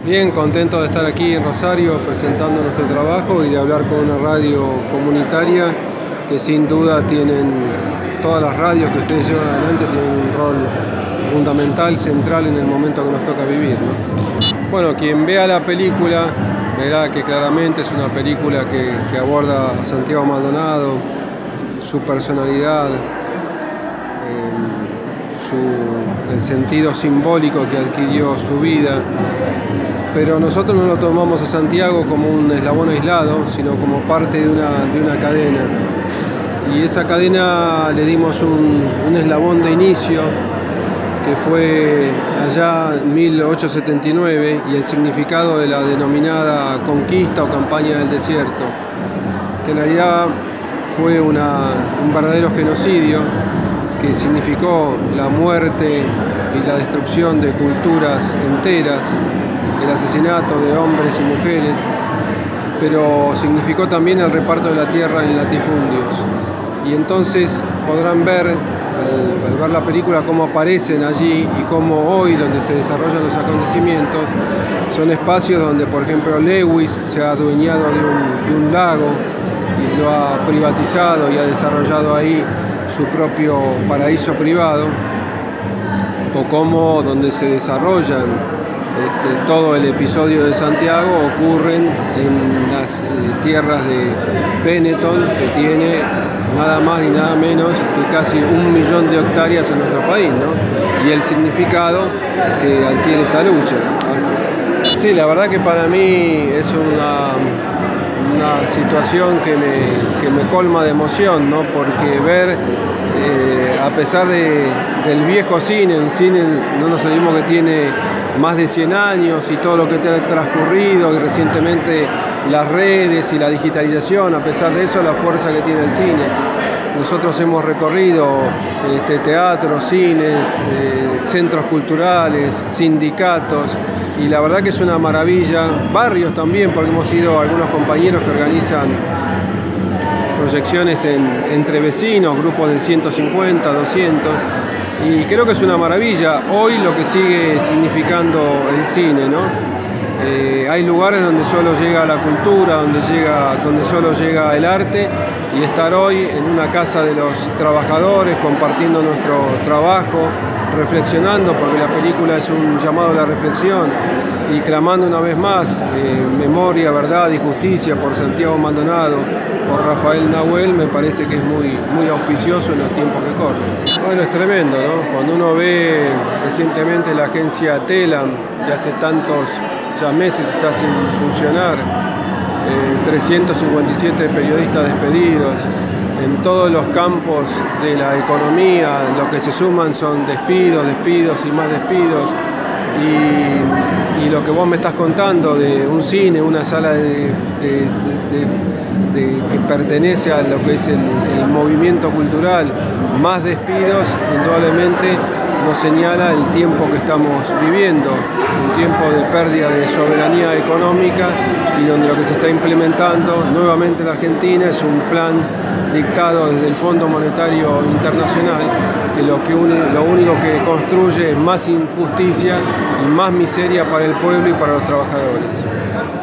Bien, contento de estar aquí en Rosario presentando nuestro trabajo y de hablar con una radio comunitaria que sin duda todas las radios que ustedes llevan adelante tienen un rol fundamental, central en el momento que nos toca vivir, ¿no? Bueno, quien vea la película verá que claramente es una película que aborda a Santiago Maldonado, su personalidad, el sentido simbólico que adquirió su vida, pero nosotros no lo tomamos a Santiago como un eslabón aislado, sino como parte de una cadena, y esa cadena le dimos un eslabón de inicio que fue allá en 1879 y el significado de la denominada conquista o campaña del desierto, que en realidad fue un verdadero genocidio que significó la muerte y la destrucción de culturas enteras, el asesinato de hombres y mujeres, pero significó también el reparto de la tierra en latifundios. Y entonces podrán ver, al ver la película, cómo aparecen allí y cómo hoy, donde se desarrollan los acontecimientos, son espacios donde, por ejemplo, Lewis se ha adueñado de un lago y lo ha privatizado y ha desarrollado ahí su propio paraíso privado, o como donde se desarrollan todo el episodio de Santiago ocurren en las tierras de Benetton, que tiene nada más ni nada menos que casi 1 millón de hectáreas en nuestro país, ¿no? Y el significado que adquiere esta lucha. Sí, la verdad que para mí es una situación que me colma de emoción, ¿no? Porque ver, a pesar del viejo cine, un cine, no nos olvidemos que tiene más de 100 años y todo lo que ha transcurrido, y recientemente las redes y la digitalización, a pesar de eso, la fuerza que tiene el cine. Nosotros hemos recorrido teatros, cines, centros culturales, sindicatos, y la verdad que es una maravilla. Barrios también, porque hemos ido algunos compañeros que organizan proyecciones entre vecinos, grupos de 150, 200, y creo que es una maravilla hoy lo que sigue significando el cine, ¿no? Hay lugares donde solo llega la cultura, donde solo llega el arte, y estar hoy en una casa de los trabajadores compartiendo nuestro trabajo, reflexionando, porque la película es un llamado a la reflexión, y clamando una vez más memoria, verdad y justicia por Santiago Maldonado, por Rafael Nahuel, me parece que es muy auspicioso en los tiempos que corren. Bueno, es tremendo, ¿no? Cuando uno ve recientemente la agencia Telam, que hace tantos meses está sin funcionar, 357 periodistas despedidos, en todos los campos de la economía, lo que se suman son despidos y más despidos, y lo que vos me estás contando de un cine, una sala que pertenece a lo que es el movimiento cultural, más despidos, indudablemente nos señala el tiempo que estamos viviendo, un tiempo de pérdida de soberanía económica, y donde lo que se está implementando nuevamente en la Argentina es un plan dictado desde el Fondo Monetario Internacional, que lo único que construye es más injusticia y más miseria para el pueblo y para los trabajadores.